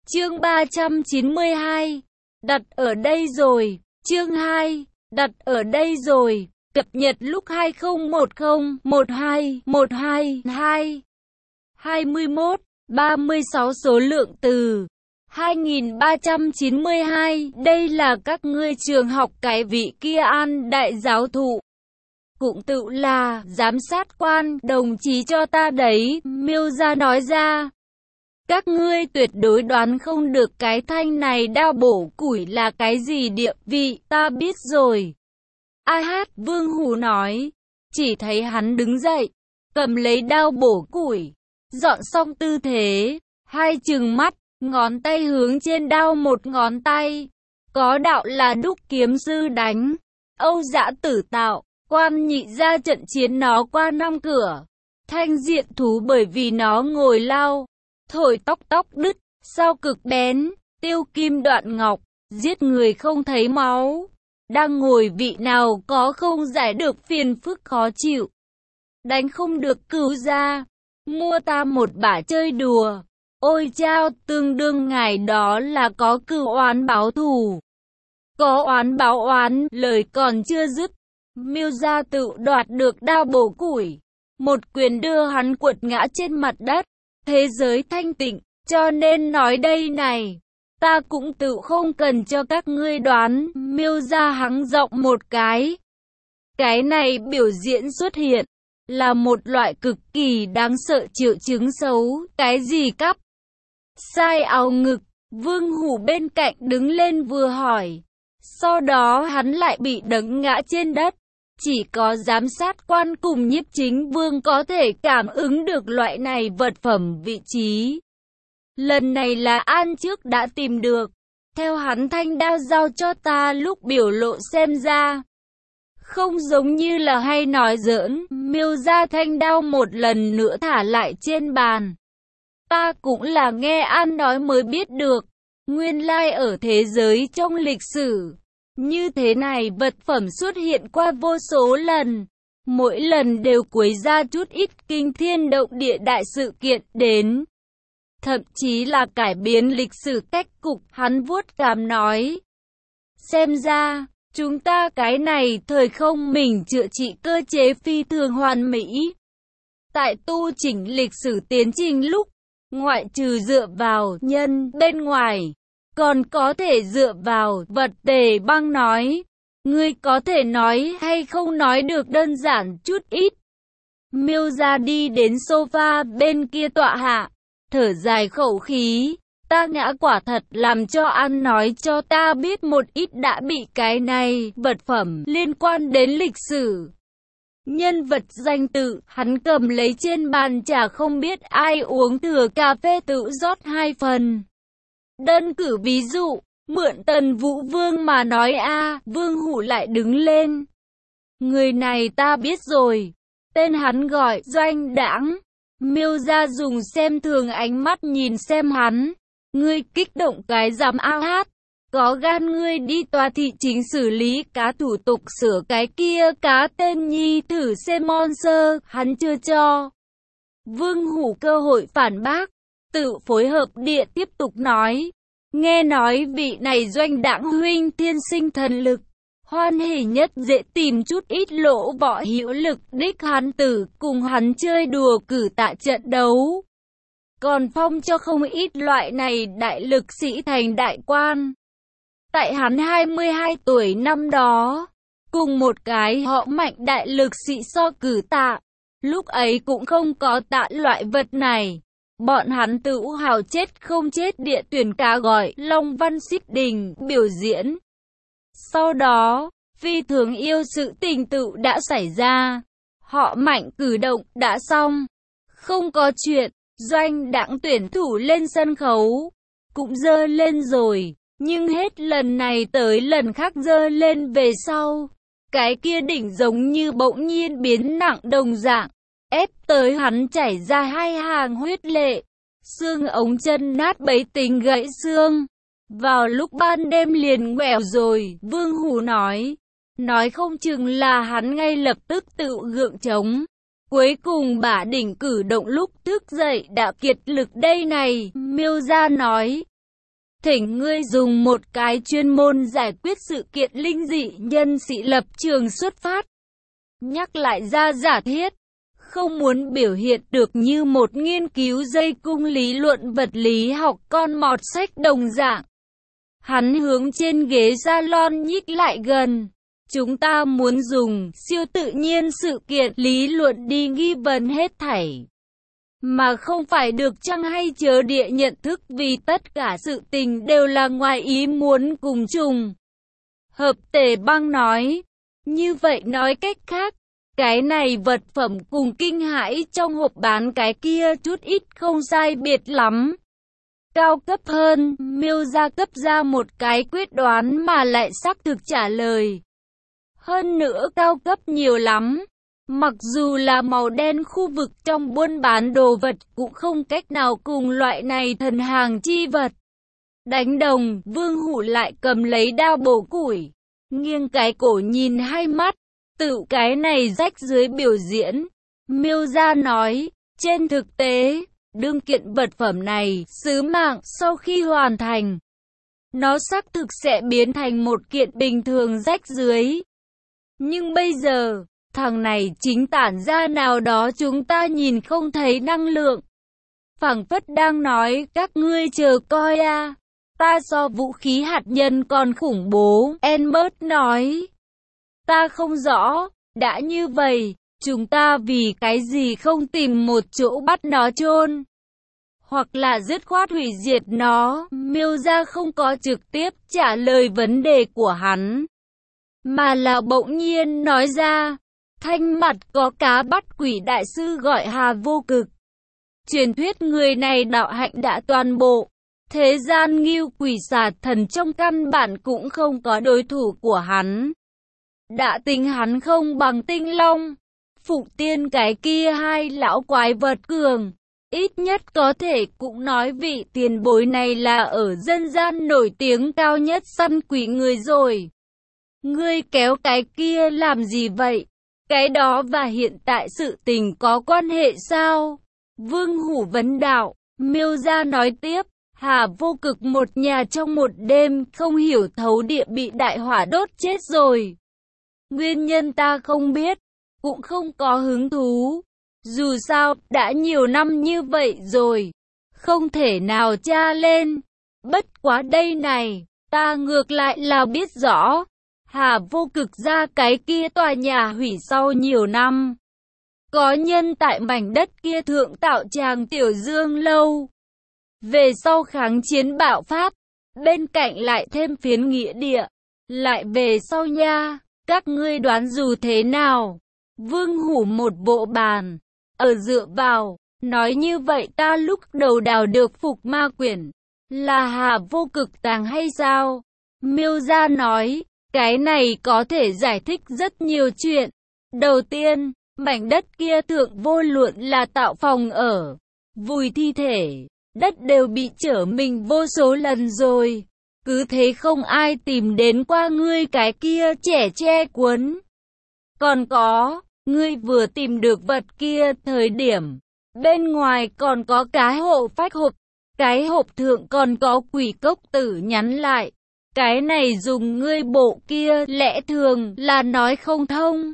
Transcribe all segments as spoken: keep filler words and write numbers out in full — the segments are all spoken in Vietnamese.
Chương ba trăm chín mươi hai. Đặt ở đây rồi. Chương hai. Đặt ở đây rồi. Cập nhật lúc hai không một không một hai một hai hai. hai mươi mốt, ba mươi sáu số lượng từ. hai nghìn ba trăm chín mươi hai. Đây là các ngươi trường học cái vị kia An đại giáo thụ. Cũng tự là giám sát quan đồng chí cho ta đấy, Miêu Gia nói ra. Các ngươi tuyệt đối đoán không được cái thanh này đao bổ củi là cái gì địa vị, ta biết rồi. Ai hát, Vương Hủ nói. Chỉ thấy hắn đứng dậy, cầm lấy đao bổ củi, dọn xong tư thế, hai trừng mắt, ngón tay hướng trên đao một ngón tay. Có đạo là đúc kiếm sư đánh, Âu Dã Tử tạo, quan nhị ra trận chiến nó qua năm cửa. Thanh diện thú bởi vì nó ngồi lao, thổi tóc tóc đứt, sao cực bén, tiêu kim đoạn ngọc, giết người không thấy máu. Đang ngồi vị nào có không giải được phiền phức khó chịu. Đánh không được cứu ra, mua ta một bả chơi đùa. Ôi chao, tương đương ngài đó là có cừu oán báo thù. Có oán báo oán, lời còn chưa dứt. Miêu Gia tự đoạt được đao bổ củi. Một quyền đưa hắn quật ngã trên mặt đất. Thế giới thanh tịnh, cho nên nói đây này. Ta cũng tự không cần cho các ngươi đoán, Miêu Gia hắng giọng một cái. Cái này biểu diễn xuất hiện, là một loại cực kỳ đáng sợ triệu chứng xấu, cái gì cắp? Sai áo ngực, Vương Hủ bên cạnh đứng lên vừa hỏi. Sau đó hắn lại bị đấm ngã trên đất. Chỉ có giám sát quan cùng nhiếp chính vương có thể cảm ứng được loại này vật phẩm vị trí. Lần này là An trước đã tìm được. Theo hắn thanh đao giao cho ta lúc biểu lộ xem ra. Không giống như là hay nói giỡn, Miêu Gia thanh đao một lần nữa thả lại trên bàn. Ta cũng là nghe An nói mới biết được. Nguyên lai ở thế giới trong lịch sử. Như thế này vật phẩm xuất hiện qua vô số lần. Mỗi lần đều quấy ra chút ít kinh thiên động địa đại sự kiện đến. Thậm chí là cải biến lịch sử cách cục, hắn vuốt cằm nói. Xem ra, chúng ta cái này thời không mình chữa trị cơ chế phi thường hoàn mỹ. Tại tu chỉnh lịch sử tiến trình lúc, ngoại trừ dựa vào nhân bên ngoài, còn có thể dựa vào vật. Tề Băng nói. Ngươi có thể nói hay không nói được đơn giản chút ít. Miêu Gia đi đến sofa bên kia tọa hạ. Thở dài khẩu khí, ta ngã quả thật làm cho An nói cho ta biết một ít đã bị cái này, vật phẩm liên quan đến lịch sử. Nhân vật danh tự, hắn cầm lấy trên bàn trà không biết ai uống thừa cà phê tự rót hai phần. Đơn cử ví dụ, mượn Tần Vũ Vương mà nói a, Vương Hủ lại đứng lên. Người này ta biết rồi, tên hắn gọi Doanh Đãng. Miêu Gia dùng xem thường ánh mắt nhìn xem hắn. Ngươi kích động cái giám ao hát. Có gan ngươi đi tòa thị chính xử lý cá thủ tục sửa cái kia cá tên nhi thử xem mon sơ. Hắn chưa cho Vương Hủ cơ hội phản bác. Tự phối hợp địa tiếp tục nói. Nghe nói vị này Doanh Đãng huynh thiên sinh thần lực. Hoan hỉ nhất dễ tìm chút ít lỗ võ hữu lực đích hắn tử cùng hắn chơi đùa cử tạ trận đấu. Còn phong cho không ít loại này đại lực sĩ thành đại quan. Tại hắn hai mươi hai tuổi năm đó, cùng một cái họ Mạnh đại lực sĩ so cử tạ. Lúc ấy cũng không có tạ loại vật này. Bọn hắn tự hào chết không chết địa tuyển cá gọi Long Văn Xích Đình biểu diễn. Sau đó, phi thường yêu sự tình tự đã xảy ra. Họ Mạnh cử động đã xong. Không có chuyện, Doanh Đãng tuyển thủ lên sân khấu. Cũng dơ lên rồi, nhưng hết lần này tới lần khác dơ lên về sau. Cái kia đỉnh giống như bỗng nhiên biến nặng đồng dạng. Ép tới hắn chảy ra hai hàng huyết lệ. Xương ống chân nát bấy tính gãy xương. Vào lúc ban đêm liền ngoẻo rồi, Vương Hủ nói. Nói không chừng là hắn ngay lập tức tự gượng chống. Cuối cùng bả đỉnh cử động lúc thức dậy đã kiệt lực đây này, Miêu Gia nói. Thỉnh ngươi dùng một cái chuyên môn giải quyết sự kiện linh dị nhân sĩ lập trường xuất phát. Nhắc lại ra giả thiết, không muốn biểu hiện được như một nghiên cứu dây cung lý luận vật lý học con mọt sách đồng dạng. Hắn hướng trên ghế salon nhích lại gần. Chúng ta muốn dùng siêu tự nhiên sự kiện lý luận đi nghi vấn hết thảy, mà không phải được chăng hay chớ địa nhận thức vì tất cả sự tình đều là ngoài ý muốn cùng trùng. Hợp Tề Băng nói, như vậy nói cách khác, cái này vật phẩm cùng kinh hãi trong hộp bán cái kia chút ít không sai biệt lắm. Cao cấp hơn, Miêu gia cấp ra một cái quyết đoán mà lại xác thực trả lời. Hơn nữa cao cấp nhiều lắm. Mặc dù là màu đen khu vực trong buôn bán đồ vật cũng không cách nào cùng loại này thần hàng chi vật đánh đồng. Vương Hủ lại cầm lấy đao bổ củi, nghiêng cái cổ nhìn hai mắt, tự cái này rách dưới biểu diễn. Miêu gia nói, trên thực tế, đương kiện vật phẩm này, sứ mạng sau khi hoàn thành, nó xác thực sẽ biến thành một kiện bình thường rách dưới. Nhưng bây giờ, thằng này chính tản ra nào đó chúng ta nhìn không thấy năng lượng. Phảng phất đang nói, các ngươi chờ coi a, ta so vũ khí hạt nhân còn khủng bố. Enbert nói, ta không rõ, đã như vậy, chúng ta vì cái gì không tìm một chỗ bắt nó chôn, hoặc là dứt khoát hủy diệt nó. Miêu gia không có trực tiếp trả lời vấn đề của hắn, mà là bỗng nhiên nói ra, thanh mặt có cá bắt quỷ đại sư gọi Hà Vô Cực. Truyền thuyết người này đạo hạnh đã toàn bộ, thế gian ngưu quỷ xà thần trong căn bản cũng không có đối thủ của hắn. Đã tính hắn không bằng Tinh Long, Phụ Tiên cái kia hai lão quái vật cường, ít nhất có thể cũng nói vị tiền bối này là ở dân gian nổi tiếng cao nhất săn quỷ người rồi. Ngươi kéo cái kia làm gì vậy? Cái đó và hiện tại sự tình có quan hệ sao? Vương Hủ vấn đạo. Miêu gia nói tiếp, Hà Vô Cực một nhà trong một đêm không hiểu thấu địa bị đại hỏa đốt chết rồi. Nguyên nhân ta không biết, cũng không có hứng thú. Dù sao, đã nhiều năm như vậy rồi, không thể nào tra lên. Bất quá đây này, ta ngược lại là biết rõ. Hà Vô Cực ra cái kia tòa nhà hủy sau nhiều năm. Có nhân tại mảnh đất kia thượng tạo tràng Tiểu Dương Lâu. Về sau kháng chiến bạo phát, bên cạnh lại thêm phiến nghĩa địa. Lại về sau nha, các ngươi đoán dù thế nào? Vương Hủ một bộ bàn, ở dựa vào, nói như vậy ta lúc đầu đào được phục ma quyển, là Hà Vô Cực tàng hay sao? Miêu gia nói, cái này có thể giải thích rất nhiều chuyện. Đầu tiên, mảnh đất kia thượng vô luận là tạo phòng ở, vùi thi thể, đất đều bị trở mình vô số lần rồi. Cứ thế không ai tìm đến qua ngươi cái kia trẻ che cuốn. Còn có, ngươi vừa tìm được vật kia thời điểm, bên ngoài còn có cái hộ phách hộp, cái hộp thượng còn có quỷ cốc tử nhắn lại. Cái này dùng ngươi bộ kia lẽ thường là nói không thông.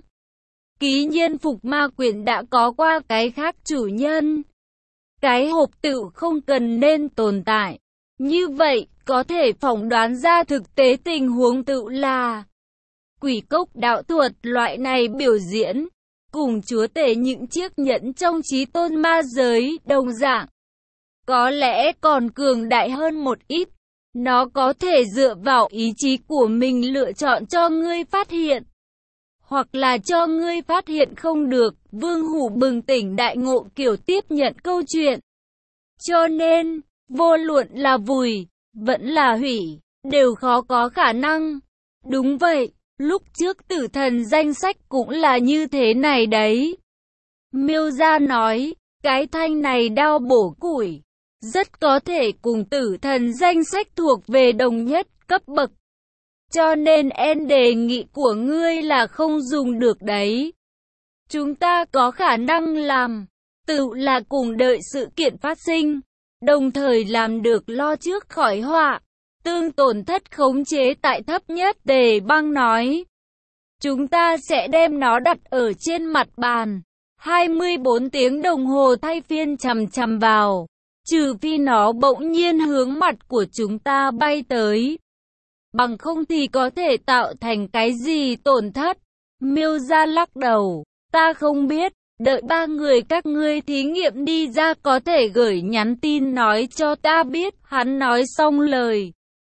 Ký nhiên phục ma quyển đã có qua cái khác chủ nhân. Cái hộp tự không cần nên tồn tại. Như vậy, có thể phỏng đoán ra thực tế tình huống tự là quỷ cốc đạo thuật loại này biểu diễn, cùng chúa tể những chiếc nhẫn trong chí tôn ma giới đồng dạng. Có lẽ còn cường đại hơn một ít. Nó có thể dựa vào ý chí của mình lựa chọn cho ngươi phát hiện, hoặc là cho ngươi phát hiện không được. Vương Hủ bừng tỉnh đại ngộ kiểu tiếp nhận câu chuyện. Cho nên, vô luận là vùi, vẫn là hủy, đều khó có khả năng. Đúng vậy, lúc trước tử thần danh sách cũng là như thế này đấy. Miêu gia nói, cái thanh này đao bổ củi, rất có thể cùng tử thần danh sách thuộc về đồng nhất cấp bậc. Cho nên en đề nghị của ngươi là không dùng được đấy. Chúng ta có khả năng làm, tự là cùng đợi sự kiện phát sinh, đồng thời làm được lo trước khỏi họa. tương tổn thất khống chế tại thấp nhất. Tề Băng nói. Chúng ta sẽ đem nó đặt ở trên mặt bàn. hai mươi bốn tiếng đồng hồ thay phiên chằm chằm vào. Trừ phi nó bỗng nhiên hướng mặt của chúng ta bay tới. Bằng không thì có thể tạo thành cái gì tổn thất. Miêu Gia lắc đầu. Ta không biết. Đợi ba người các ngươi thí nghiệm đi ra có thể gửi nhắn tin nói cho ta biết. Hắn nói xong lời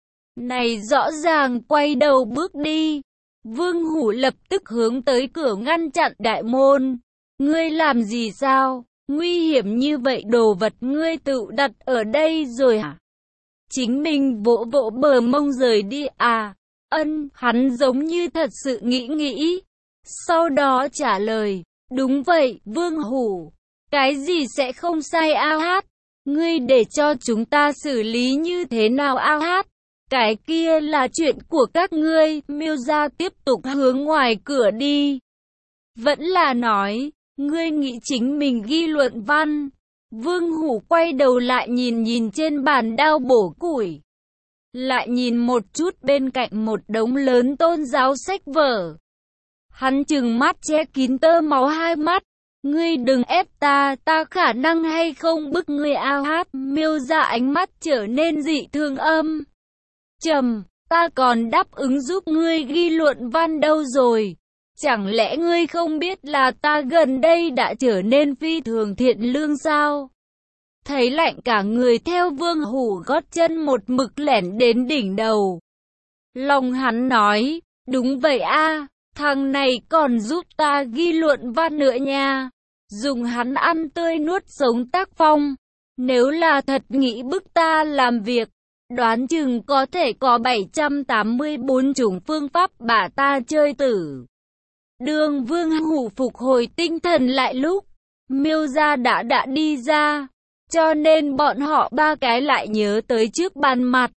này rõ ràng quay đầu bước đi. Vương Hủ lập tức hướng tới cửa ngăn chặn đại môn. Ngươi làm gì sao? Nguy hiểm như vậy đồ vật ngươi tự đặt ở đây rồi hả? Chính mình vỗ vỗ bờ mông rời đi à? Ân, hắn giống như thật sự nghĩ nghĩ. Sau đó trả lời, đúng vậy, Vương Hủ. Cái gì sẽ không sai a hát? Ngươi để cho chúng ta xử lý như thế nào a hát? Cái kia là chuyện của các ngươi. Miêu Gia tiếp tục hướng ngoài cửa đi. Vẫn là nói, ngươi nghĩ chính mình ghi luận văn. Vương Hủ quay đầu lại nhìn nhìn trên bàn đao bổ củi. Lại nhìn một chút bên cạnh một đống lớn tôn giáo sách vở. Hắn trừng mắt che kín tơ máu hai mắt. Ngươi đừng ép ta, ta khả năng hay không bức ngươi a hát. Miêu Gia ánh mắt trở nên dị thường âm trầm. Ta còn đáp ứng giúp ngươi ghi luận văn đâu rồi. Chẳng lẽ ngươi không biết là ta gần đây đã trở nên phi thường thiện lương sao? Thấy lạnh cả người theo Vương Hủ gót chân một mực lẻn đến đỉnh đầu. Lòng hắn nói, đúng vậy a, thằng này còn giúp ta ghi luận văn nữa nha. Dùng hắn ăn tươi nuốt sống tác phong. Nếu là thật nghĩ bức ta làm việc, đoán chừng có thể có bảy trăm tám mươi bốn chủng phương pháp bả ta chơi tử. Đường Vương Hủ phục hồi tinh thần lại lúc Miêu Gia đã đã đi ra, cho nên bọn họ ba cái lại nhớ tới trước bàn mặt.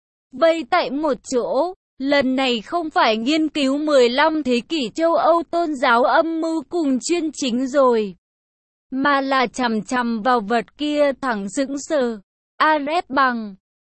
Vây tại một chỗ, lần này không phải nghiên cứu mười lăm thế kỷ châu Âu tôn giáo âm mưu cùng chuyên chính rồi, mà là chằm chằm vào vật kia thẳng sững sờ. Arep bằng